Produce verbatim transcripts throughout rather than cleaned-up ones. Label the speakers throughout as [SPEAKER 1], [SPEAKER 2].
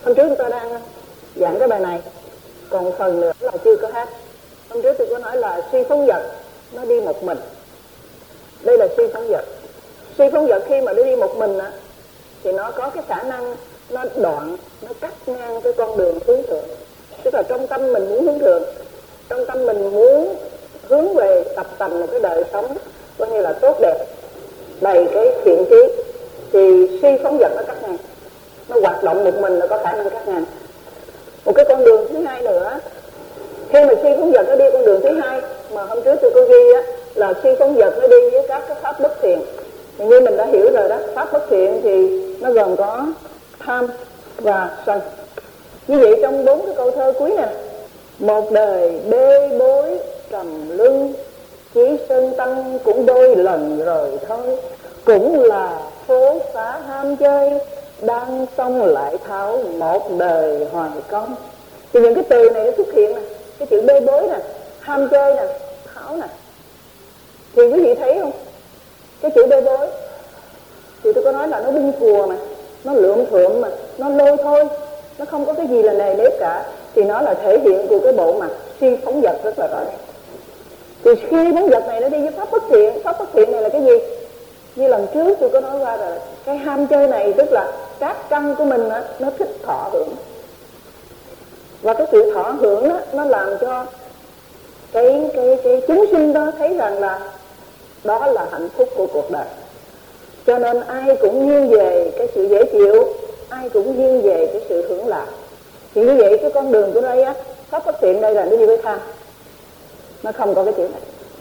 [SPEAKER 1] Hôm trước chúng ta đang giảng cái bài này, còn phần nữa là chưa có hết. Hôm trước tôi có nói là suy phóng dật nó đi một mình. Đây là suy phóng dật. Suy phóng dật khi mà nó đi một mình á, thì nó có cái khả năng nó đoạn, nó cắt ngang cái con đường hướng thượng. Tức là trong tâm mình muốn hướng thượng, trong tâm mình muốn hướng về tập tành một cái đời sống coi như là tốt đẹp, đầy cái thiện trí, thì suy phóng dật nó cắt ngang, nó hoạt động một mình là có khả năng cắt ngang. Một cái con đường thứ hai nữa, khi mà suy phóng dật nó đi con đường thứ hai mà hôm trước tôi có ghi á, là suy phóng dật nó đi với các cái pháp bất thiện. Thì như mình đã hiểu rồi đó, pháp bất thiện thì nó gồm có tham và sân. Như vậy trong bốn cái câu thơ cuối nè: một đời bê bối trầm lưng, chỉ sơn tâm cũng đôi lần rồi thôi, cũng là phố xá ham chơi, đang xong lại tháo một đời hoài công. Thì những cái từ này nó xuất hiện nè, cái chữ bê bối nè, ham chơi nè, tháo nè. Thì quý vị thấy không, cái chữ bê bối thì tôi có nói là nó bung phùa mà, nó lượm thượm mà, nó lôi thôi, nó không có cái gì là nề nếp cả. Thì nó là thể hiện của cái bộ mặt suy phóng dật rất là rõ ràng. Thì khi phóng dật này nó đi với pháp bất thiện. Pháp bất thiện này là cái gì? Như lần trước tôi có nói qua rồi, cái ham chơi này tức là các căn của mình á, nó thích thọ hưởng. Và cái sự thọ hưởng đó, nó làm cho cái, cái, cái chúng sinh đó thấy rằng là đó là hạnh phúc của cuộc đời. Cho nên ai cũng nghiêng về cái sự dễ chịu, ai cũng nghiêng về cái sự hưởng lạc. Thì như vậy cái con đường của đây á, pháp bất thiện đây là nó đi với tham, nó không có cái chữ này.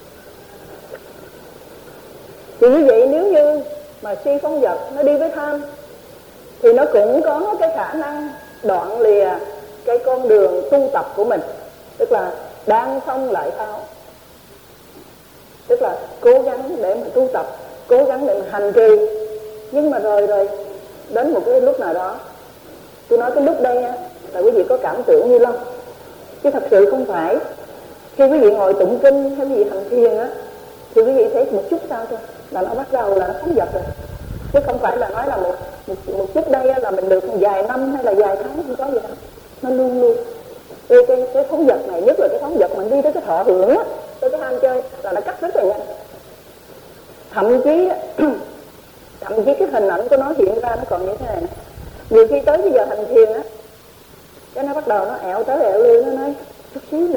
[SPEAKER 1] Thì như vậy nếu như mà suy phóng dật nó đi với tham thì nó cũng có cái khả năng đoạn lìa cái con đường tu tập của mình. Tức là đang xong lại tháo, tức là cố gắng để mà tu tập, cố gắng để mà hành trì. Nhưng mà rồi rồi đến một cái lúc nào đó, tôi nói cái lúc đây á, là quý vị có cảm tưởng như Long, chứ thật sự không phải. Khi quý vị ngồi tụng kinh hay quý vị hành thiền á, thì quý vị thấy một chút sau thôi là nó bắt đầu là nó phóng dật rồi. Chứ không phải là nói là một, một, một chút đây á, là mình được vài năm hay là vài tháng, không có gì đâu. Nó luôn luôn cái, cái, cái phóng dật này, nhất là cái phóng dật mình đi tới cái thọ hưởng á, tới cái ham chơi là nó cắt rất là nhanh. Thậm chí thậm chí cái hình ảnh của nó hiện ra nó còn như thế này nè. Nhiều khi tới bây giờ hành thiền á, cái nó bắt đầu nó ẹo tới ẹo lui, nó nói chút xíu nữa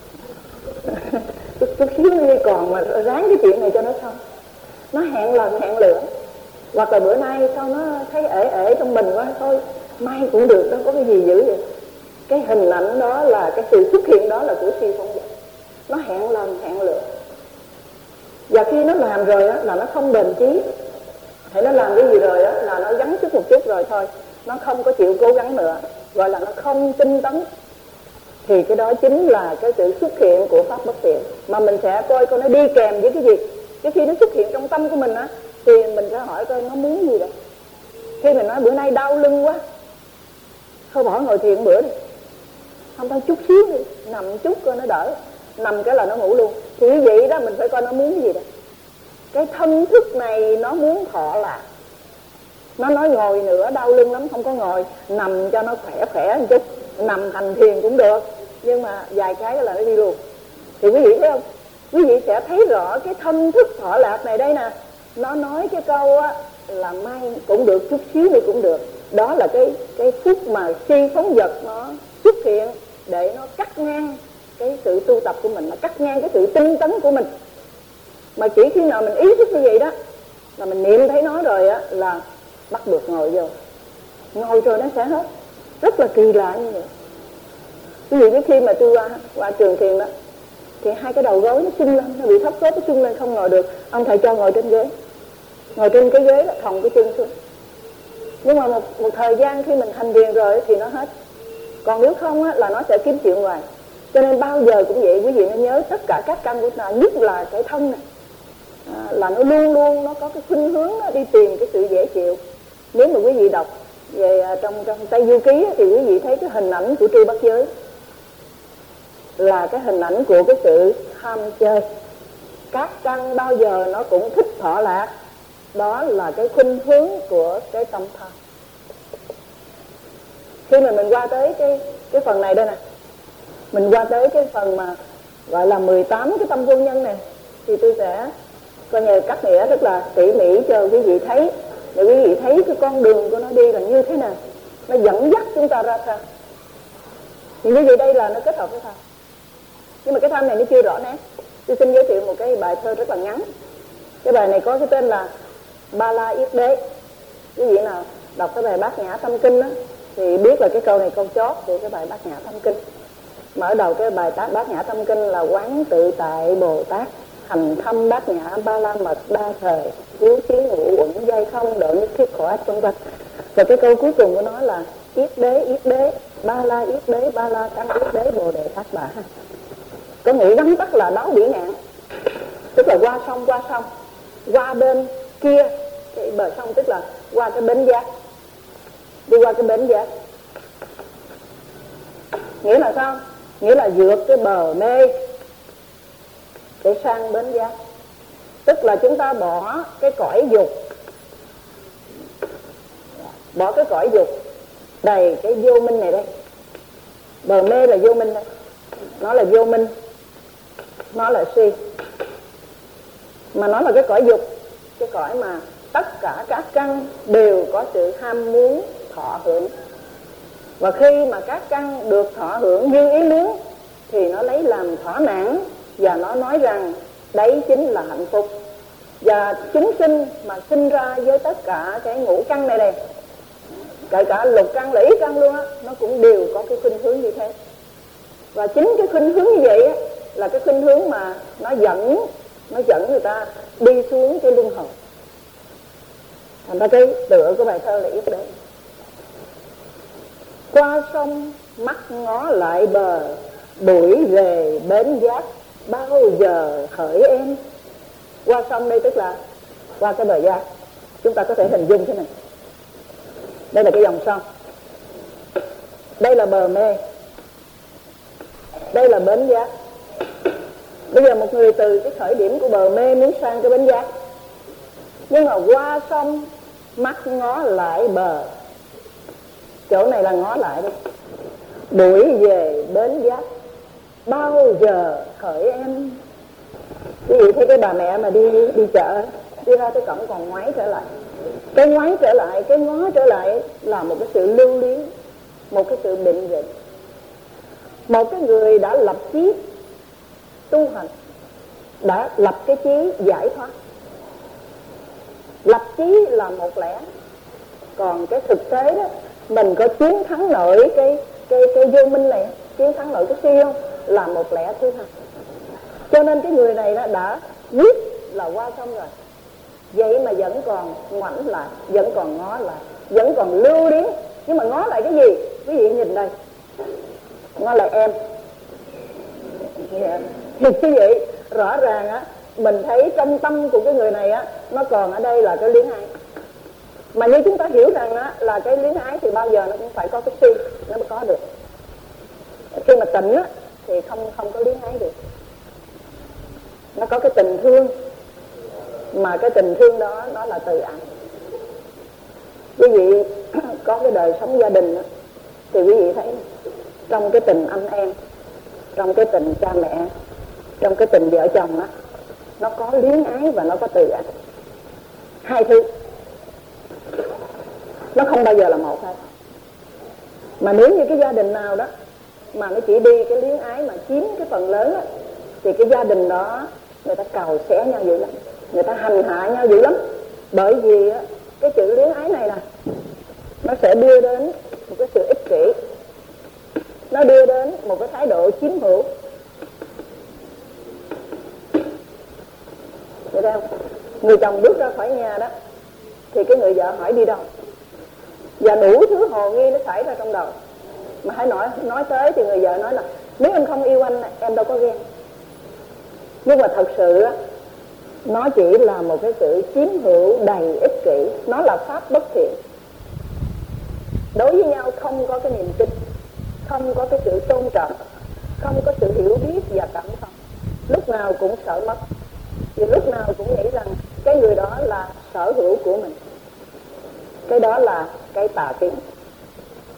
[SPEAKER 1] chút, chút xíu nữa đi, còn mà ráng cái chuyện này cho nó xong. Nó hẹn lần hẹn lửa. Hoặc là bữa nay sao nó thấy ể ể trong mình quá, thôi mai cũng được, đâu có cái gì dữ vậy. Cái hình ảnh đó là cái sự xuất hiện đó là của suy phóng dật. Nó hẹn lần hẹn lửa. Và khi nó làm rồi á, là nó không bền chí. Thì nó làm cái gì rồi á, là nó gắng sức một chút rồi thôi, nó không có chịu cố gắng nữa, gọi là nó không tinh tấn. Thì cái đó chính là cái sự xuất hiện của pháp bất thiện. Mà mình sẽ coi coi nó đi kèm với cái gì. Cái khi nó xuất hiện trong tâm của mình á, thì mình sẽ hỏi coi nó muốn gì đây. Khi mình nói bữa nay đau lưng quá, thôi bỏ ngồi thiền bữa đi, không thôi chút xíu đi, nằm chút coi nó đỡ. Nằm cái là nó ngủ luôn. Thì như vậy đó, mình phải coi nó muốn cái gì đây. Cái thân thức này nó muốn thọ lạc. Nó nói ngồi nữa đau lưng lắm, không có ngồi, nằm cho nó khỏe khỏe một chút, nằm hành thiền cũng được, nhưng mà vài cái là nó đi luôn. Thì quý vị thấy không, quý vị sẽ thấy rõ cái thân thức thọ lạc này đây nè. Nó nói cái câu á, là mai cũng được, chút xíu nữa cũng được. Đó là cái cái phút mà suy phóng dật nó xuất hiện để nó cắt ngang cái sự tu tập của mình, nó cắt ngang cái sự tinh tấn của mình. Mà chỉ khi nào mình ý thức như vậy đó, là mình niệm thấy nó rồi á, là bắt buộc ngồi vô. Ngồi rồi nó sẽ hết. Rất là kỳ lạ như vậy. Ví dụ như khi mà tôi qua, qua trường thiền đó, thì hai cái đầu gối nó sưng lên, nó bị thấp khớp, nó sưng lên không ngồi được. Ông thầy cho ngồi trên ghế. Ngồi trên cái ghế là thòng cái chân xuống. Nhưng mà một, một thời gian khi mình hành thiền rồi thì nó hết. Còn nếu không á, là nó sẽ kiếm chuyện ngoài. Cho nên bao giờ cũng vậy, quý vị nên nhớ tất cả các căn của ta, nhất là cái thân này, à, là nó luôn luôn nó có cái khuynh hướng đi tìm cái sự dễ chịu. Nếu mà quý vị đọc về trong trong Tây Du Ký thì quý vị thấy cái hình ảnh của Trư Bắt Giới là cái hình ảnh của cái sự ham chơi. Các căn bao giờ nó cũng thích thọ lạc. Đó là cái khuynh hướng của cái tâm tham. Khi mà mình qua tới cái cái phần này đây nè, mình qua tới cái phần mà gọi là mười tám cái tâm vô nhân này, thì tôi sẽ coi như cắt nghĩa rất là tỉ mỉ cho quý vị thấy, để quý vị thấy cái con đường của nó đi là như thế nào, nó dẫn dắt chúng ta ra sao. Thì như vậy đây là nó kết hợp với tham, nhưng mà cái tham này nó chưa rõ nét. Tôi xin giới thiệu một cái bài thơ rất là ngắn. Cái bài này có cái tên là Ba La Yết Đế. Quý vị nào đọc cái bài Bát Nhã Tâm Kinh á, thì biết là cái câu này câu chót của cái bài Bát Nhã Tâm Kinh. Mở đầu cái bài Bát Nhã Tâm Kinh là quán tự tại Bồ Tát, hành thâm bát nhã ba la mật đa thời, cứu trí ngũ uẩn dây không, độ nhất thiết khổ ách vân vân. Và cái câu cuối cùng của nó là Yết Đế Yết Đế Ba La Yết Đế Ba La Tăng Yết Đế Bồ Đề Tát Bà. Có nghĩa gắn tắt là đáo bỉ ngạn, tức là qua sông qua sông, qua bên kia cái bờ sông, tức là qua cái bến giác, đi qua cái bến giác. Nghĩa là sao? Nghĩa là vượt cái bờ mê để sang bến giác. Tức là chúng ta bỏ cái cõi dục, bỏ cái cõi dục đầy cái vô minh này đây. Bờ mê là vô minh đây, nó là vô minh, nó là si, mà nó là cái cõi dục, cái cõi mà tất cả các căn đều có sự ham muốn thọ hưởng. Và khi mà các căn được thọ hưởng như ý muốn thì nó lấy làm thỏa mãn, và nó nói rằng đấy chính là hạnh phúc. Và chúng sinh mà sinh ra với tất cả cái ngũ căn này này, kể cả lục căn là ý căn luôn á, nó cũng đều có cái khuynh hướng như thế. Và chính cái khuynh hướng như vậy á, là cái khuynh hướng mà nó dẫn nó dẫn người ta đi xuống cái luân hồi. Thành ra cái tựa của bài thơ là Yết Đế. Qua sông mắt ngó lại bờ, đuổi về bến giác, bao giờ hỡi em. Qua sông đây tức là qua cái bờ giác. Chúng ta có thể hình dung thế này. Đây là cái dòng sông, đây là bờ mê, đây là bến giác. Bây giờ một người từ cái khởi điểm của bờ mê muốn sang cái bến giác, nhưng mà qua sông mắt ngó lại bờ, chỗ này là ngó lại đây, đuổi về bến giác, bao giờ hỡi em. Quý vị thấy cái bà mẹ mà đi đi chợ, đi ra tới cổng còn ngoái trở lại. Cái ngoái trở lại, cái ngó trở lại là một cái sự lưu luyến, một cái sự định vị. Một cái người đã lập chí tu hành, đã lập cái chí giải thoát. Lập chí là một lẽ, còn cái thực tế đó, mình có chiến thắng nổi cái cái cái vô minh này, chiến thắng nổi cái si không, là một lẽ thứ hai. Cho nên cái người này đã, đã quyết là qua sông rồi, vậy mà vẫn còn ngoảnh lại, vẫn còn ngó lại, vẫn còn lưu luyến. Nhưng mà ngó lại cái gì? Quý vị nhìn đây, ngó lại em. Yeah. Thì như vậy rõ ràng á, mình thấy trong tâm của cái người này á, nó còn ở đây là cái luyến ái. Mà như chúng ta hiểu rằng á, là cái luyến ái thì bao giờ nó cũng phải có cái si nó mới có được. Khi mà tỉnh á, thì không không có luyến ái được. Nó có cái tình thương, mà cái tình thương đó nó là từ ái. Quý vị có cái đời sống gia đình đó, thì quý vị thấy trong cái tình anh em, trong cái tình cha mẹ, trong cái tình vợ chồng đó, nó có luyến ái và nó có từ ái. Hai thứ, nó không bao giờ là một hết. Mà nếu như cái gia đình nào đó mà nó chỉ đi cái luyến ái mà chiếm cái phần lớn đó, thì cái gia đình đó người ta cào xé nhau dữ lắm, người ta hành hạ nhau dữ lắm. Bởi vì cái chữ luyến ái này nè, nó sẽ đưa đến một cái sự ích kỷ, nó đưa đến một cái thái độ chiếm hữu. Được không? Người chồng bước ra khỏi nhà đó, thì cái người vợ hỏi đi đâu, và đủ thứ hồ nghi nó xảy ra trong đầu. Mà hãy nói nói tới thì người vợ nói là nếu em không yêu anh, em đâu có ghen. Nhưng mà thật sự á, nó chỉ là một cái sự chiếm hữu đầy ích kỷ, nó là pháp bất thiện. Đối với nhau không có cái niềm tin, không có cái sự tôn trọng, không có sự hiểu biết và cảm thông, lúc nào cũng sợ mất, vì lúc nào cũng nghĩ rằng cái người đó là sở hữu của mình. Cái đó là cái tà kiến.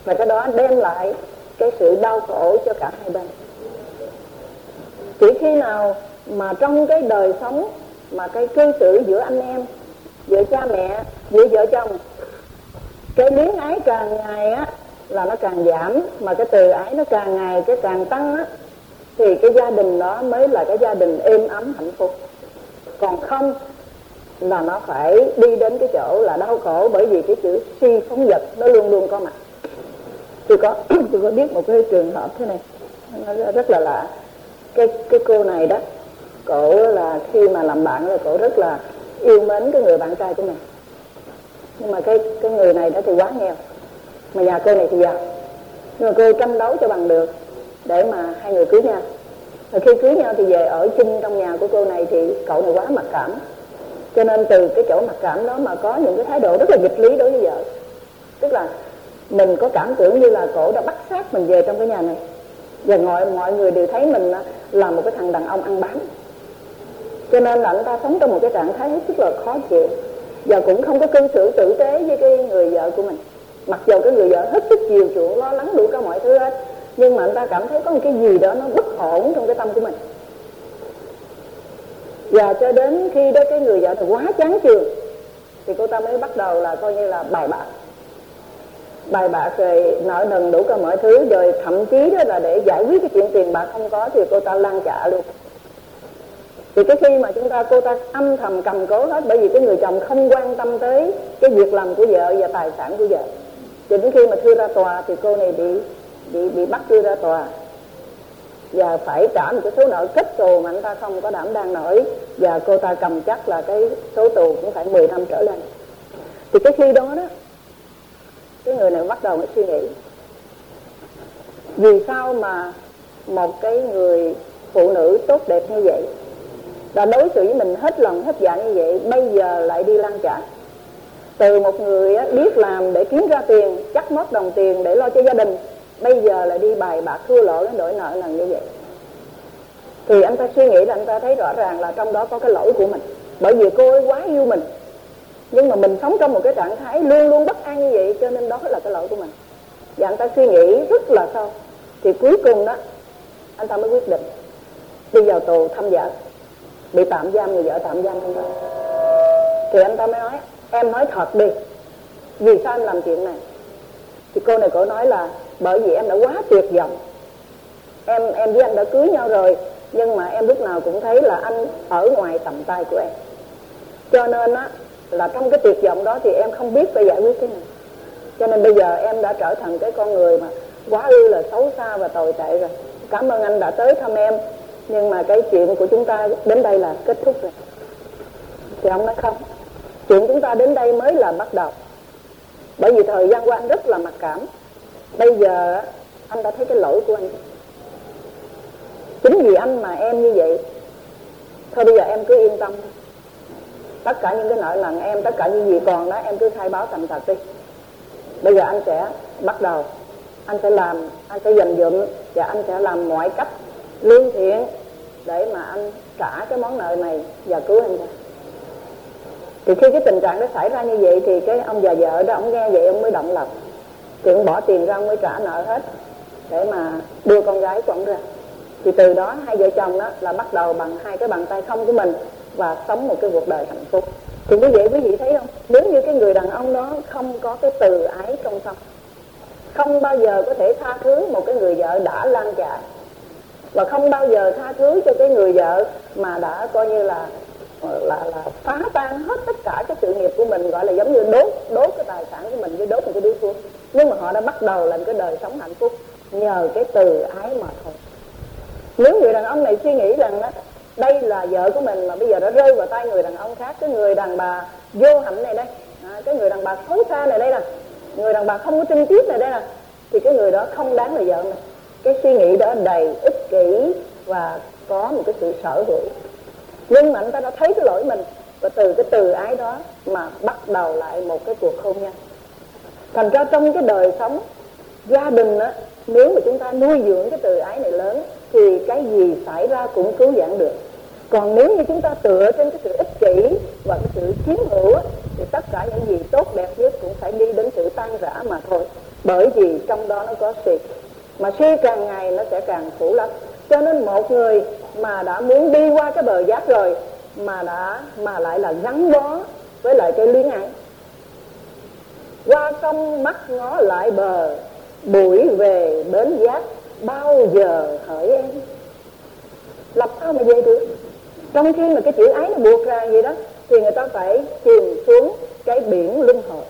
[SPEAKER 1] và cái đó đem lại cái sự đau khổ cho cả hai bên. Chỉ khi nào mà trong cái đời sống mà cái cư xử giữa anh em, giữa cha mẹ, giữa vợ chồng, cái luyến ái càng ngày á là nó càng giảm, mà cái từ ái nó càng ngày cái càng tăng á, thì cái gia đình đó mới là cái gia đình êm ấm hạnh phúc. Còn không là nó phải đi đến cái chỗ là đau khổ, bởi vì cái chữ si phóng dật nó luôn luôn có mặt. Tôi có tôi có biết một cái trường hợp thế này, nó rất là lạ. Cái cái cô này đó, cổ là khi mà làm bạn là cổ rất là yêu mến cái người bạn trai của mình, nhưng mà cái cái người này đó thì quá nghèo, mà nhà cô này thì giàu, nhưng mà cô tranh đấu cho bằng được để mà hai người cưới nhau. Và khi cưới nhau thì về ở chung trong nhà của cô này thì cậu này quá mặc cảm, cho nên từ cái chỗ mặc cảm đó mà có những cái thái độ rất là nghịch lý đối với vợ. Tức là mình có cảm tưởng như là cổ đã bắt xác mình về trong cái nhà này, và mọi mọi người đều thấy mình là một cái thằng đàn ông ăn bám, cho nên là anh ta sống trong một cái trạng thái hết sức là khó chịu, và cũng không có cư xử tử tế với cái người vợ của mình. Mặc dù cái người vợ hết sức chiều chuộng, lo lắng đủ cả mọi thứ hết, nhưng mà anh ta cảm thấy có một cái gì đó nó bất ổn trong cái tâm của mình. Và cho đến khi đó cái người vợ này quá chán chường thì cô ta mới bắt đầu là coi như là bài bạc bài bạc rồi nợ nần đủ cả mọi thứ, rồi thậm chí đó là để giải quyết cái chuyện tiền bạc không có thì cô ta lan trả luôn. Thì cái khi mà chúng ta cô ta âm thầm cầm cố hết, bởi vì cái người chồng không quan tâm tới cái việc làm của vợ và tài sản của vợ. Cho đến khi mà thưa ra tòa thì cô này bị bị bị bắt đưa ra tòa và phải trả một cái số nợ kết xù mà anh ta không có đảm đang nổi, và cô ta cầm chắc là cái số tù cũng phải mười năm trở lên. Thì cái khi đó đó cái người này bắt đầu mới suy nghĩ, vì sao mà một cái người phụ nữ tốt đẹp như vậy, đã đối xử với mình hết lòng hết dạ như vậy, bây giờ lại đi lan trả. Từ một người biết làm để kiếm ra tiền, chắc mót đồng tiền để lo cho gia đình, bây giờ lại đi bài bạc thua lỗ đến đổi nợ lần như vậy. Thì anh ta suy nghĩ là anh ta thấy rõ ràng là trong đó có cái lỗi của mình, bởi vì cô ấy quá yêu mình, nhưng mà mình sống trong một cái trạng thái luôn luôn bất an như vậy, cho nên đó là cái lỗi của mình. Và anh ta suy nghĩ rất là sâu, thì cuối cùng đó anh ta mới quyết định đi vào tù thăm vợ, bị tạm giam, người vợ tạm giam trong đó. Thì anh ta mới nói, em nói thật đi, vì sao em làm chuyện này? Thì cô này cổ nói là bởi vì em đã quá tuyệt vọng. Em em với anh đã cưới nhau rồi, nhưng mà em lúc nào cũng thấy là anh ở ngoài tầm tay của em, cho nên á là trong cái tuyệt vọng đó thì em không biết phải giải quyết thế nào. Cho nên bây giờ em đã trở thành cái con người mà quá ư là xấu xa và tồi tệ rồi. Cảm ơn anh đã tới thăm em, nhưng mà cái chuyện của chúng ta đến đây là kết thúc rồi. Thì ông nói không, chuyện chúng ta đến đây mới là bắt đầu. Bởi vì thời gian qua anh rất là mặc cảm, bây giờ anh đã thấy cái lỗi của anh. Chính vì anh mà em như vậy. Thôi bây giờ em cứ yên tâm, tất cả những cái nợ nần em, tất cả những gì còn đó em cứ khai báo thành thật đi. Bây giờ anh sẽ bắt đầu, anh sẽ làm, anh sẽ dành dụm, và anh sẽ làm mọi cách lương thiện để mà anh trả cái món nợ này và cứu anh ra. Thì khi cái tình trạng đó xảy ra như vậy thì cái ông già vợ đó, ông nghe vậy ông mới động lòng, thì ông bỏ tiền ra, ông mới trả nợ hết để mà đưa con gái của ông ra. Thì từ đó hai vợ chồng đó là bắt đầu bằng hai cái bàn tay không của mình và sống một cái cuộc đời hạnh phúc. Thì quý vị quý vị thấy không, nếu như cái người đàn ông đó không có cái từ ái trong tâm, không bao giờ có thể tha thứ một cái người vợ đã lan trả, và không bao giờ tha thứ cho cái người vợ mà đã coi như là là là phá tan hết tất cả cái sự nghiệp của mình, gọi là giống như đốt đốt cái tài sản của mình với đốt một cái điếu thuốc. Nhưng mà họ đã bắt đầu làm cái đời sống hạnh phúc nhờ cái từ ái mà thôi. Nếu người đàn ông này suy nghĩ rằng đó, đây là vợ của mình mà bây giờ đã rơi vào tay người đàn ông khác, cái người đàn bà vô hạnh này đây, à, cái người đàn bà xấu xa này đây nè, người đàn bà không có trinh tiết này đây nè, thì cái người đó không đáng là vợ mình. Cái suy nghĩ đó đầy ích kỷ và có một cái sự sở hữu. Nhưng mà anh ta đã thấy cái lỗi mình, và từ cái từ ái đó mà bắt đầu lại một cái cuộc hôn nhân. Thành ra trong cái đời sống gia đình á, nếu mà chúng ta nuôi dưỡng cái từ ái này lớn thì cái gì xảy ra cũng cứu vãn được. Còn nếu như chúng ta tựa trên cái sự ích kỷ và cái sự chiếm hữu á, thì tất cả những gì tốt đẹp nhất cũng phải đi đến sự tan rã mà thôi. bởi vì trong đó nó có si, mà si càng ngày nó sẽ càng phủ lấp. Cho nên một người mà đã muốn đi qua cái bờ giác rồi mà đã mà lại là gắn bó với lại cái luyến ái. Qua sông mắt ngó lại bờ, buổi về bến giác, bao giờ hỡi em. Làm sao mà về được? Trong khi mà cái chữ ái nó buộc ra vậy đó, thì người ta phải chìm xuống cái biển luân hồi,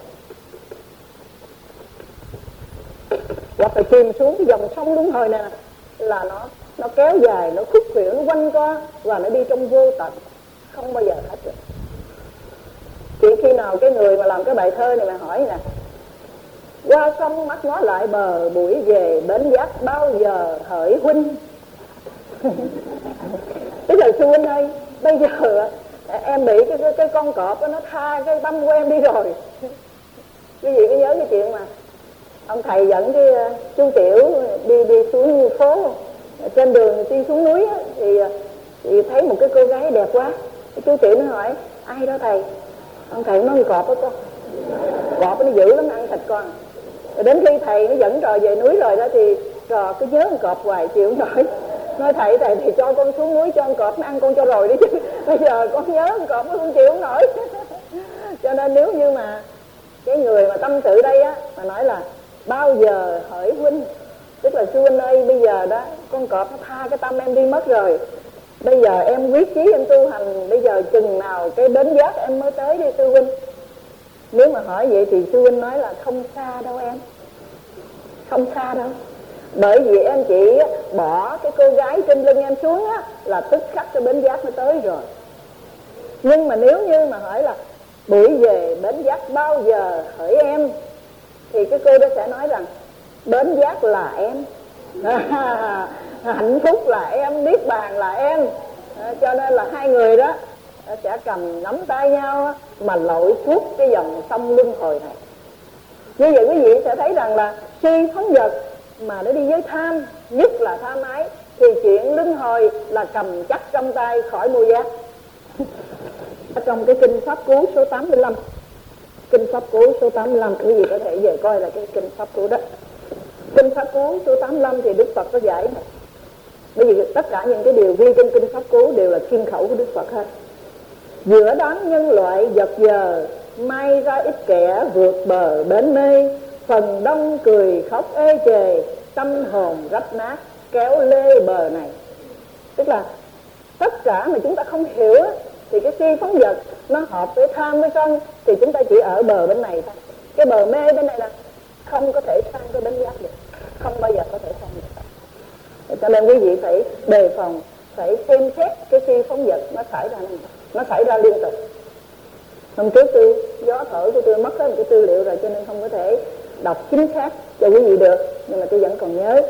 [SPEAKER 1] hoặc là chìm xuống cái dòng sông luân hồi này, là nó nó kéo dài, nó khúc khuỷu, nó quanh co và nó đi trong vô tận, không bao giờ hết được. Chỉ khi nào cái người mà làm cái bài thơ này mà hỏi nè: qua sông mắt ngó lại bờ, buổi về bến giác, bao giờ hỡi huynh. Tức là sư huynh ơi, bây giờ em bị cái, cái, cái con cọp đó, nó tha cái tâm của em đi rồi. Quý vị có nhớ cái chuyện mà ông thầy dẫn cái uh, chú Tiểu đi đi xuống phố, trên đường đi xuống núi á, thì, thì thấy một cái cô gái đẹp quá. Cái chú Tiểu nó hỏi: ai đó thầy? Ông thầy nói: con cọp đó con, cọp nó dữ lắm, ăn thịt con. Rồi đến khi thầy nó dẫn trò về núi rồi đó, thì trò cứ nhớ con cọp hoài chịu không nổi. Nói thầy thầy thì cho con xuống núi cho con cọp nó ăn con cho rồi đi chứ, bây giờ con nhớ con cọp nó không chịu không nổi. Cho nên nếu như mà cái người mà tâm sự đây á mà nói là bao giờ hỡi huynh, tức là sư huynh ơi, bây giờ đó con cọp nó tha cái tâm em đi mất rồi, bây giờ em quyết chí em tu hành, bây giờ chừng nào cái bến giác em mới tới đi sư huynh. Nếu mà hỏi vậy thì sư huynh nói là không xa đâu em, không xa đâu. Bởi vì em chỉ bỏ cái cô gái trên lưng em xuống á, là tức khắc cái bến giác nó tới rồi. Nhưng mà nếu như mà hỏi là buổi về bến giác bao giờ hỡi em, thì cái cô đó sẽ nói rằng bến giác là em, à, hạnh phúc là em, niết bàn là em. À, cho nên là hai người đó sẽ cầm nắm tay nhau mà lội suốt cái dòng sông luân hồi này. Như vậy quý vị sẽ thấy rằng là si phóng dật mà nó đi với tham, nhất là tham ái, thì chuyện luân hồi là cầm chắc trong tay khỏi mua giác. Trong cái kinh Pháp Cú số tám mươi lăm, kinh Pháp Cú số tám mươi lăm, quý vị có thể về coi là cái kinh Pháp Cú đó. Kinh Pháp Cú số tám mươi lăm thì Đức Phật có giải này. Bởi vì tất cả những cái điều ghi trên kinh Pháp Cú đều là kim khẩu của Đức Phật hết. Giữa đám nhân loại giật giờ, may ra ít kẻ vượt bờ bến mê, phần đông cười khóc ê chề, tâm hồn rách nát kéo lê bờ này. Tức là tất cả mà chúng ta không hiểu thì cái si phóng dật nó hợp với tham với sân, thì chúng ta chỉ ở bờ bên này thôi. Cái bờ mê bên này là không có thể sang cái bến giác được, không bao giờ có thể sang được. Cho nên quý vị phải đề phòng, phải xem xét cái si phóng dật nó xảy ra này, nó xảy ra liên tục. Hôm trước tôi gió thổi của tôi mất hết một cái tư liệu rồi, cho nên không có thể đọc chính xác cho quý vị được, nhưng mà tôi vẫn còn nhớ.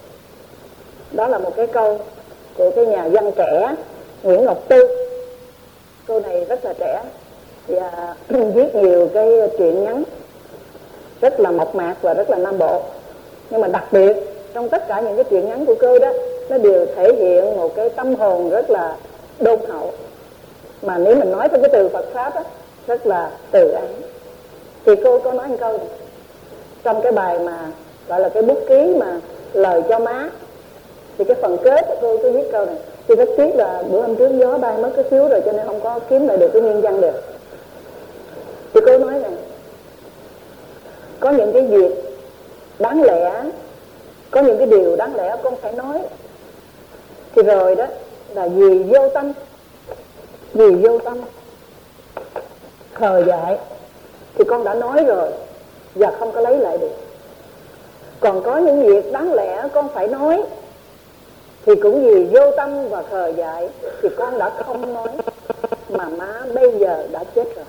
[SPEAKER 1] Đó là một cái câu của cái nhà văn trẻ Nguyễn Ngọc Tư. Cô này rất là trẻ và viết nhiều cái truyện ngắn rất là mộc mạc và rất là nam bộ. Nhưng mà đặc biệt trong tất cả những cái truyện ngắn của cô đó, nó đều thể hiện một cái tâm hồn rất là đôn hậu, mà nếu mình nói theo cái từ Phật Pháp đó, rất là từ ái. Thì cô có nói một câu này trong cái bài mà gọi là cái bút ký mà lời cho má, thì cái phần kết cô có viết câu này. Tôi rất tiếc là bữa hôm trước gió bay mất cái xíu rồi, cho nên không có kiếm lại được cái nguyên văn được. Thì cô nói rằng có những cái việc đáng lẽ, có những cái điều đáng lẽ con phải nói, thì rồi đó là vì vô tâm, vì vô tâm khờ dại thì con đã nói rồi và không có lấy lại được. Còn có những việc đáng lẽ con phải nói thì cũng vì vô tâm và khờ dại thì con đã không nói, mà má bây giờ đã chết rồi.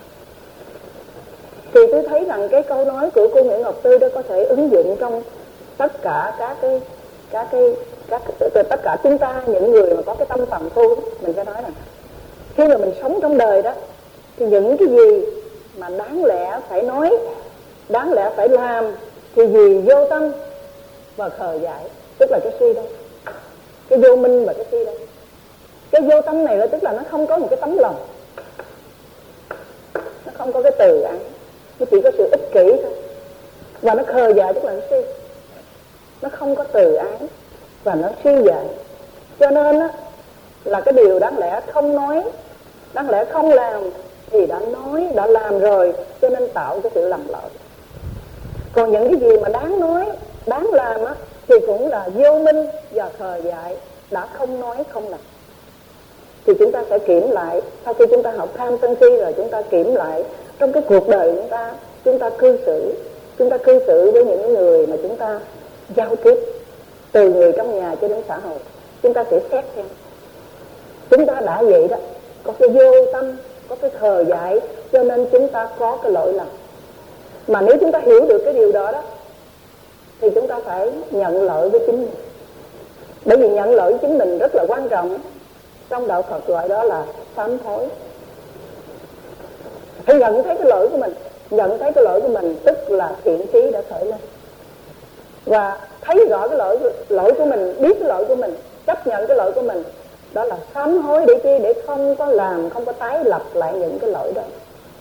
[SPEAKER 1] Thì tôi thấy rằng cái câu nói của cô Nguyễn Ngọc Tư đó có thể ứng dụng trong tất cả các cái các cái các tất cả chúng ta, những người mà có cái tâm phàm phu. Mình sẽ nói rằng khi mà mình sống trong đời đó, thì những cái gì mà đáng lẽ phải nói, đáng lẽ phải làm, thì vì vô tâm và khờ dại, tức là cái si đâu, cái vô minh và cái si đâu. Cái vô tâm này là tức là nó không có một cái tấm lòng, nó không có cái từ ái, nó chỉ có sự ích kỷ thôi. Và nó khờ dại tức là nó si, nó không có từ ái và nó suy dại. Cho nên á, là cái điều đáng lẽ không nói, đáng lẽ không làm thì đã nói, đã làm rồi, cho nên tạo cái sự lầm lỡ. Còn những cái gì mà đáng nói, đáng làm á, thì cũng là vô minh và khờ dại, đã không nói không làm. Thì chúng ta phải kiểm lại, sau khi chúng ta học tham sân si rồi, chúng ta kiểm lại trong cái cuộc đời chúng ta, chúng ta cư xử, chúng ta cư xử với những người mà chúng ta giao tiếp, từ người trong nhà cho đến xã hội, chúng ta sẽ xét xem chúng ta đã vậy đó, có cái vô tâm, có cái khờ dại, cho nên chúng ta có cái lỗi lầm. Mà nếu chúng ta hiểu được cái điều đó đó, thì chúng ta phải nhận lỗi với chính mình. Bởi vì nhận lỗi với chính mình rất là quan trọng. Trong đạo Phật gọi đó là sám hối. Phải nhận thấy cái lỗi của mình. Nhận thấy cái lỗi của mình tức là thiện trí đã khởi lên. Và thấy rõ cái lỗi, lỗi của mình, biết cái lỗi của mình, chấp nhận cái lỗi của mình, đó là sám hối để chi? Để không có làm, không có tái lập lại những cái lỗi đó.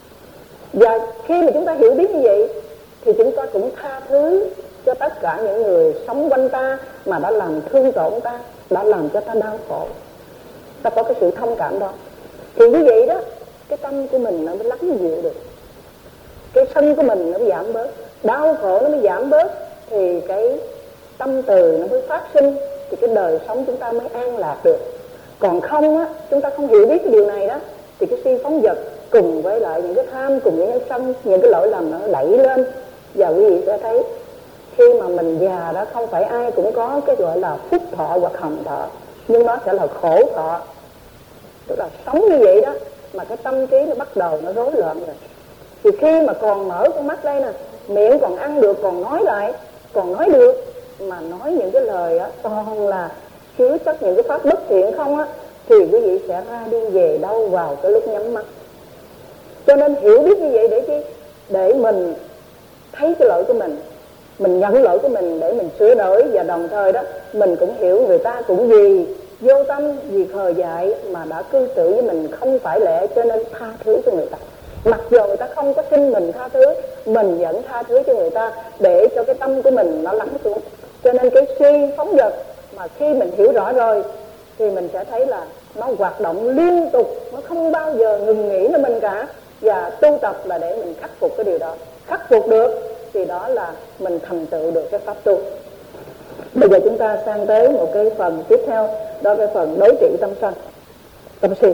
[SPEAKER 1] Và khi mà chúng ta hiểu biết như vậy, thì chúng ta cũng tha thứ cho tất cả những người sống quanh ta mà đã làm thương tổn ta, đã làm cho ta đau khổ. Ta có cái sự thông cảm đó. Thì như vậy đó, cái tâm của mình nó mới lắng dịu được, cái sân của mình nó mới giảm bớt, đau khổ nó mới giảm bớt, thì cái tâm từ nó mới phát sinh, thì cái đời sống chúng ta mới an lạc được. Còn không á, chúng ta không hiểu biết cái điều này đó, thì cái si phóng dật cùng với lại những cái tham, cùng những cái sân, những cái lỗi lầm nó đẩy lên. Và quý vị sẽ thấy khi mà mình già đó, không phải ai cũng có cái gọi là phúc thọ hoặc hồng thọ, nhưng nó sẽ là khổ thọ. Tức là sống như vậy đó, mà cái tâm trí nó bắt đầu nó rối loạn rồi. Thì khi mà còn mở con mắt đây nè, miệng còn ăn được, còn nói lại, còn nói được, mà nói những cái lời á toàn là chứa chất những cái pháp bất thiện không á, thì quý vị sẽ ra đi về đâu vào cái lúc nhắm mắt. Cho nên hiểu biết như vậy để chi? Để mình thấy cái lỗi của mình, mình nhận lỗi của mình để mình sửa đổi. Và đồng thời đó, mình cũng hiểu người ta cũng vì vô tâm, vì khờ dại mà đã cư xử với mình không phải lẽ, cho nên tha thứ cho người ta. Mặc dù người ta không có xin mình tha thứ, mình vẫn tha thứ cho người ta để cho cái tâm của mình nó lắng xuống. Cho nên cái suy phóng dật mà khi mình hiểu rõ rồi, thì mình sẽ thấy là nó hoạt động liên tục, nó không bao giờ ngừng nghỉ nơi mình cả. Và tu tập là để mình khắc phục cái điều đó. Khắc phục được thì đó là mình thành tựu được cái pháp tu. Bây giờ chúng ta sang tới một cái phần tiếp theo, đó là cái phần đối trị tâm sân, tâm si.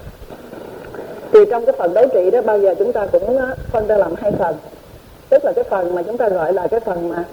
[SPEAKER 1] Thì trong cái phần đối trị đó, bao giờ chúng ta cũng phân ra làm hai phần. Tức là cái phần mà chúng ta gọi là cái phần mà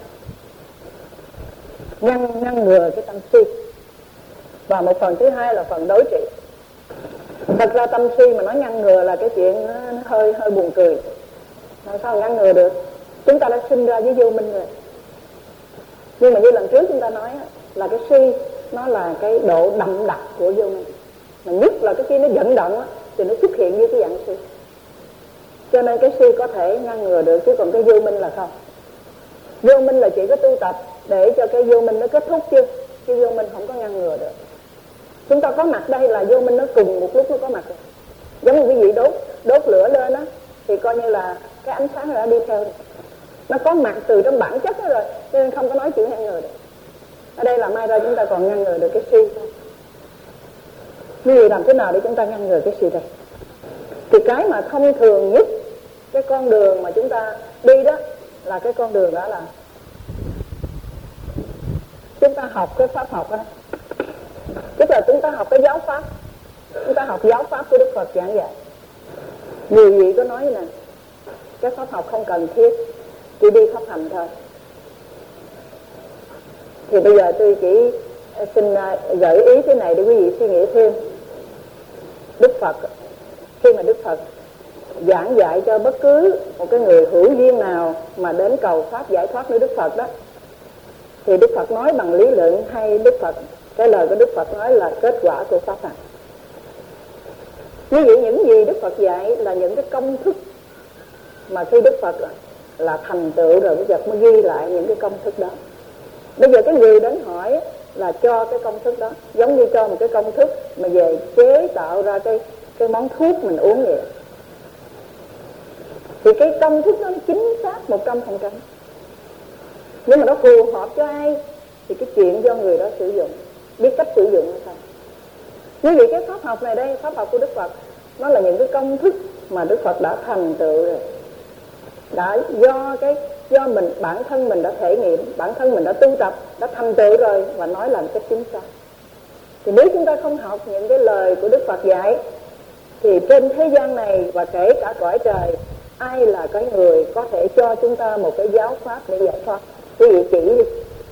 [SPEAKER 1] ngăn ngăn ngừa cái tâm si, và một phần thứ hai là phần đối trị. Thật ra tâm si mà nói ngăn ngừa là cái chuyện nó, nó hơi hơi buồn cười. Làm sao ngăn ngừa được? Chúng ta đã sinh ra với vô minh rồi. Nhưng mà như lần trước chúng ta nói là cái si nó là cái độ đậm đặc của vô minh. Mà nhất là cái khi nó vận động á, thì nó xuất hiện như cái dạng si. Cho nên cái si có thể ngăn ngừa được, chứ còn cái vô minh là không. Vô minh là chỉ có tu tập để cho cái vô minh nó kết thúc chứ, chứ vô minh không có ngăn ngừa được. Chúng ta có mặt đây là vô minh nó cùng một lúc nó có mặt rồi. Giống như cái gì đốt đốt lửa lên á, thì coi như là cái ánh sáng nó đã đi theo rồi. Nó có mặt từ trong bản chất đó rồi, nên không có nói chuyện ngăn ngừa được. Ở đây là mai ra chúng ta còn ngăn ngừa được cái si thôi. Như vậy làm thế nào để chúng ta ngăn ngừa cái si đây? Thì cái mà thông thường nhất, cái con đường mà chúng ta đi đó, là cái con đường đó là chúng ta học cái pháp học đó. Tức là chúng ta học cái giáo pháp, chúng ta học giáo pháp của Đức Phật giảng dạy. Nhiều vị có nói nè, cái pháp học không cần thiết, chỉ đi pháp hành thôi. Thì bây giờ tôi chỉ xin gợi ý thế này để quý vị suy nghĩ thêm. Đức Phật, khi mà Đức Phật giảng dạy cho bất cứ một cái người hữu duyên nào mà đến cầu pháp giải thoát với Đức Phật đó, thì Đức Phật nói bằng lý luận hay Đức Phật, cái lời của Đức Phật nói là kết quả của pháp hành. Như vậy những gì Đức Phật dạy là những cái công thức mà khi Đức Phật là thành tựu rồi, Đức Phật mới ghi lại những cái công thức đó. Bây giờ cái người đến hỏi là cho cái công thức đó, giống như cho một cái công thức mà về chế tạo ra cái cái món thuốc mình uống vậy. Thì cái công thức đó nó chính xác một trăm phần trăm. Nhưng mà nó phù hợp cho ai thì cái chuyện do người đó sử dụng, biết cách sử dụng hay không. Như vậy cái pháp học này đây, pháp học của Đức Phật, nó là những cái công thức mà Đức Phật đã thành tựu rồi, đã do cái do mình bản thân mình đã thể nghiệm, bản thân mình đã tu tập, đã thành tựu rồi và nói làm cách chính xác. Thì nếu chúng ta không học những cái lời của Đức Phật dạy thì trên thế gian này và kể cả cõi trời, ai là cái người có thể cho chúng ta một cái giáo pháp để giải thoát? Quý vị chỉ đi,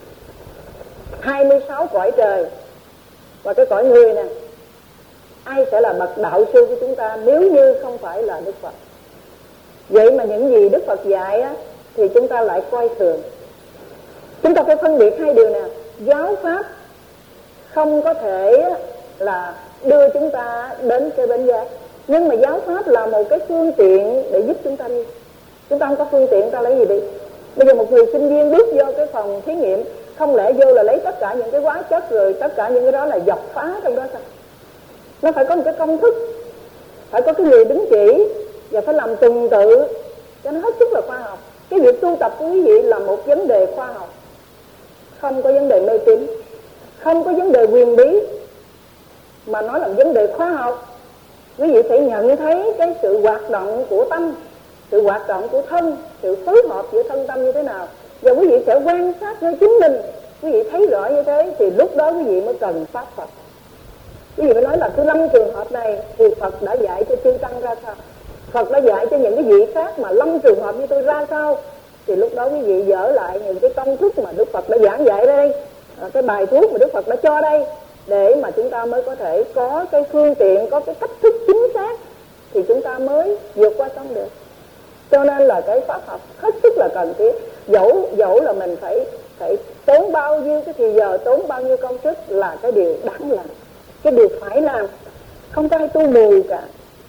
[SPEAKER 1] hai mươi sáu cõi trời và cái cõi người nè, ai sẽ là bậc đạo sư của chúng ta nếu như không phải là Đức Phật? Vậy mà những gì Đức Phật dạy á, thì chúng ta lại coi thường. Chúng ta phải phân biệt hai điều nào. Giáo pháp không có thể là đưa chúng ta đến cái bến giác, nhưng mà giáo pháp là một cái phương tiện để giúp chúng ta đi. Chúng ta không có phương tiện, ta lấy gì đi? Bây giờ một người sinh viên bước vô cái phòng thí nghiệm, không lẽ vô là lấy tất cả những cái hóa chất rồi tất cả những cái đó là dọc phá trong đó sao? Nó phải có một cái công thức, phải có cái người đứng chỉ và phải làm tuần tự cho nó hết sức là khoa học. Cái việc tu tập của quý vị là một vấn đề khoa học, không có vấn đề mê tín, không có vấn đề quyền bí, mà nó là vấn đề khoa học. Quý vị phải nhận thấy cái sự hoạt động của tâm, sự hoạt động của thân, sự phối hợp giữa thân tâm như thế nào, và quý vị sẽ quan sát với chính mình. Quý vị thấy rõ như thế thì lúc đó quý vị mới cần pháp Phật. Quý vị mới nói là cái năm trường hợp này thì Phật đã dạy cho chư tăng ra sao, Phật đã dạy cho những cái vị khác mà năm trường hợp như tôi ra sao. Thì lúc đó quý vị dở lại những cái công thức mà Đức Phật đã giảng dạy đây, cái bài thuốc mà Đức Phật đã cho đây, để mà chúng ta mới có thể có cái phương tiện, có cái cách thức chính xác thì chúng ta mới vượt qua sống được. Cho nên là cái pháp học hết sức là cần thiết. Dẫu dẫu là mình phải phải tốn bao nhiêu cái thì giờ, tốn bao nhiêu công sức là cái điều đáng làm, cái điều phải làm. Không có ai tu mù cả.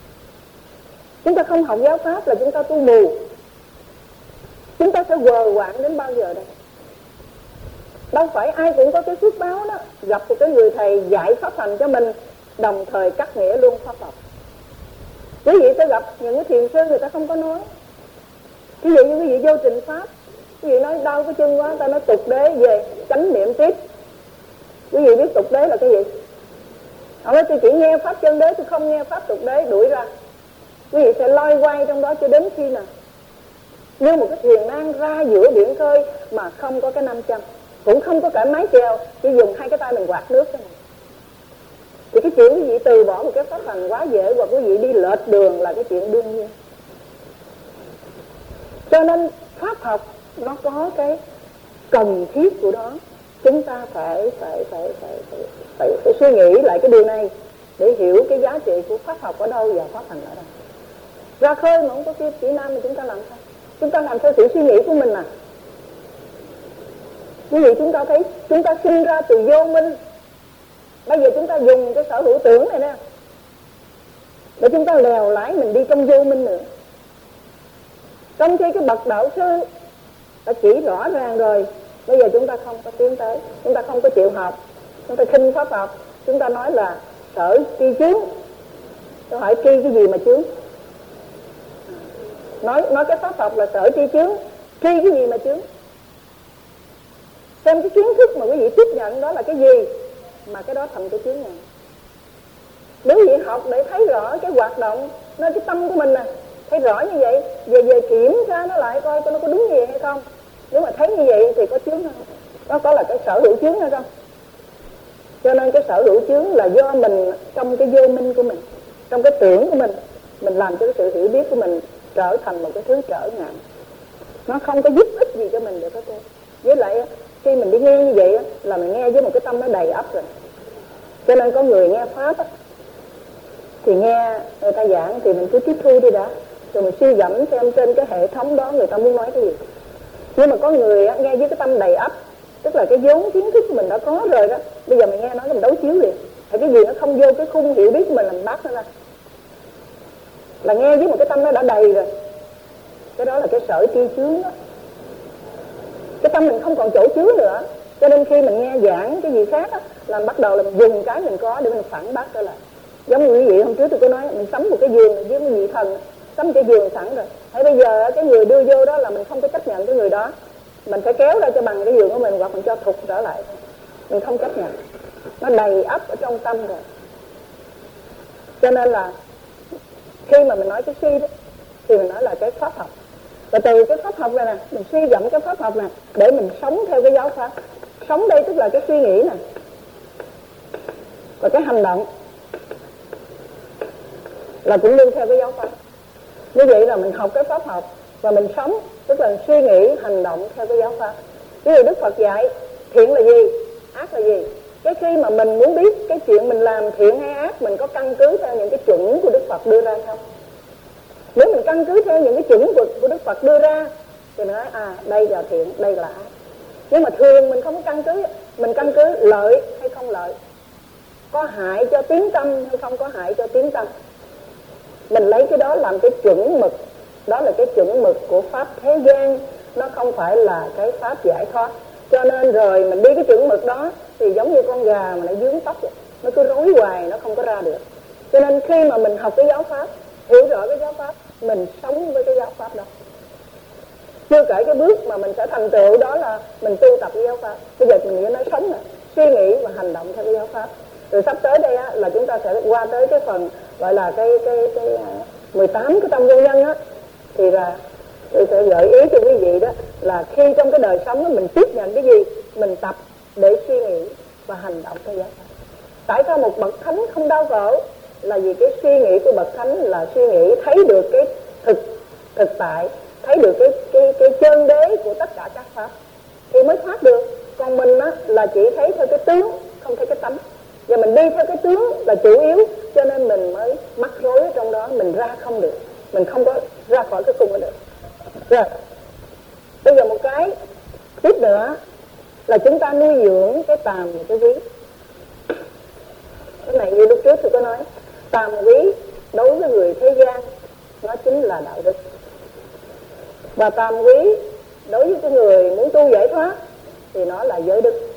[SPEAKER 1] Chúng ta không học giáo pháp là chúng ta tu mù. Chúng ta sẽ quờ quạng đến bao giờ đây? Đâu phải ai cũng có cái phước báo đó, gặp một cái người thầy dạy pháp hành cho mình, đồng thời cắt nghĩa luôn pháp học. Quý vị sẽ gặp những cái thiền sư người ta không có nói. Ví dụ như quý vị vô trình pháp, quý vị nói đau cái chân quá, ta nói tục đế về chánh niệm tiếp. Quý vị biết tục đế là cái gì? Họ nói tôi chỉ nghe pháp chân đế, tôi không nghe pháp tục đế, đuổi ra. Quý vị sẽ loi quay trong đó cho đến khi nào như một cái thuyền nan ra giữa biển khơi mà không có cái nam châm, cũng không có cả mái chèo, chỉ dùng hai cái tay mình quạt nước thôi. Thì cái chuyện quý vị từ bỏ một cái pháp hành quá dễ, hoặc quý vị đi lệch đường là cái chuyện đương nhiên. Cho nên pháp học nó có cái cần thiết của đó. Chúng ta phải phải phải phải phải, phải, phải suy nghĩ lại cái điều này để hiểu cái giá trị của pháp học ở đâu và pháp hành ở đâu. Ra khơi mà không có cái kỹ năng thì chúng ta làm sao? Chúng ta làm theo sự suy nghĩ của mình à? Quý vị chúng ta thấy chúng ta sinh ra từ vô minh, bây giờ chúng ta dùng cái sở hữu tưởng này nè để chúng ta lèo lái mình đi trong vô minh nữa. Trong khi cái bậc đạo sư đã chỉ rõ ràng rồi, bây giờ chúng ta không có tiến tới, chúng ta không có chịu học, chúng ta khinh pháp học, chúng ta nói là sở tri chướng. Tôi hỏi tri cái gì mà chướng? Nói nói cái pháp học là sở tri chướng, tri cái gì mà chướng? Xem cái kiến thức mà quý vị tiếp nhận đó là cái gì mà cái đó thành cái chướng này. Nếu quý vị học để thấy rõ cái hoạt động, nó cái tâm của mình nè, thấy rõ như vậy, về về kiểm tra nó lại coi coi nó có đúng gì hay không. Nếu mà thấy như vậy thì có chướng không? Nó có là cái sở hữu chướng hay không? Cho nên cái sở hữu chướng là do mình trong cái vô minh của mình, trong cái tưởng của mình, mình làm cho cái sự hiểu biết của mình trở thành một cái thứ trở ngại. Nó không có giúp ích gì cho mình được hết trơn. Với lại khi mình đi nghe như vậy là mình nghe với một cái tâm nó đầy ắp rồi. Cho nên có người nghe pháp á, thì nghe người ta giảng thì mình cứ tiếp thu đi đã, rồi mình suy gẫm xem trên cái hệ thống đó người ta muốn nói cái gì. Nhưng mà có người á, nghe với cái tâm đầy ắp, tức là cái vốn kiến thức của mình đã có rồi đó, bây giờ mình nghe nói mình đấu chiếu liền, thì cái gì nó không vô cái khung hiểu biết của mình làm bắt nó ra, là nghe với một cái tâm nó đã đầy rồi. Cái đó là cái sở tri chướng đó. Cái tâm mình không còn chỗ chứa nữa, cho nên khi mình nghe giảng cái gì khác á, là bắt đầu là mình dùng cái mình có để mình phản bác trở lại. Giống như quý vị hôm trước tôi có nói, mình sắm một cái giường với một vị thần, sắm cái giường sẵn rồi. Hay bây giờ cái người đưa vô đó là mình không có chấp nhận cái người đó, mình phải kéo ra cho bằng cái giường của mình, hoặc mình cho thụt trở lại. Mình không chấp nhận, nó đầy ắp ở trong tâm rồi. Cho nên là khi mà mình nói cái suy đó, thì mình nói là cái pháp học. Và từ cái pháp học này nè, mình suy gẫm cái pháp học này để mình sống theo cái giáo pháp. Sống đây tức là cái suy nghĩ nè, và cái hành động là cũng luôn theo cái giáo pháp. Như vậy là mình học cái pháp học và mình sống, tức là suy nghĩ, hành động theo cái giáo pháp. Ví dụ Đức Phật dạy thiện là gì, ác là gì. Cái khi mà mình muốn biết cái chuyện mình làm thiện hay ác, mình có căn cứ theo những cái chuẩn của Đức Phật đưa ra không? Nếu mình căn cứ theo những cái chuẩn của, của Đức Phật đưa ra thì mình nói à đây là thiện, đây là ác. Nhưng mà thường mình không có căn cứ, mình căn cứ lợi hay không lợi, có hại cho tiếng tâm hay không có hại cho tiếng tâm. Mình lấy cái đó làm cái chuẩn mực. Đó là cái chuẩn mực của pháp thế gian, nó không phải là cái pháp giải thoát. Cho nên rồi mình đi cái chuẩn mực đó thì giống như con gà mà nó dướng tóc vậy, nó cứ rối hoài, nó không có ra được. Cho nên khi mà mình học cái giáo pháp, hiểu rõ cái giáo pháp, mình sống với cái giáo pháp đó. Chưa kể cái bước mà mình sẽ thành tựu đó là mình tu tập cái giáo pháp. Bây giờ mình nghĩ nói sống nè, suy nghĩ và hành động theo cái giáo pháp. Rồi sắp tới đây á, là chúng ta sẽ qua tới cái phần gọi là cái cái cái, cái mười tám cái tâm vô nhân á, thì là tôi sẽ gợi ý cho quý vị đó là khi trong cái đời sống đó mình tiếp nhận cái gì, mình tập để suy nghĩ và hành động theo giáo pháp. Tại sao một bậc thánh không đau khổ? Là vì cái suy nghĩ của bậc thánh là suy nghĩ thấy được cái thực thực tại, thấy được cái cái cái chân đế của tất cả các pháp thì mới thoát được. Còn mình á là chỉ thấy theo cái tướng, không thấy cái tánh. Và mình đi theo cái tướng là chủ yếu, cho nên mình mới mắc rối ở trong đó, mình ra không được, mình không có ra khỏi cái cung đó được. Rồi, bây giờ một cái tiếp nữa là chúng ta nuôi dưỡng cái tàm và cái quý. Cái này như lúc trước tôi có nói, tàm quý đối với người thế gian nó chính là đạo đức, và tàm quý đối với cái người muốn tu giải thoát thì nó là giới đức.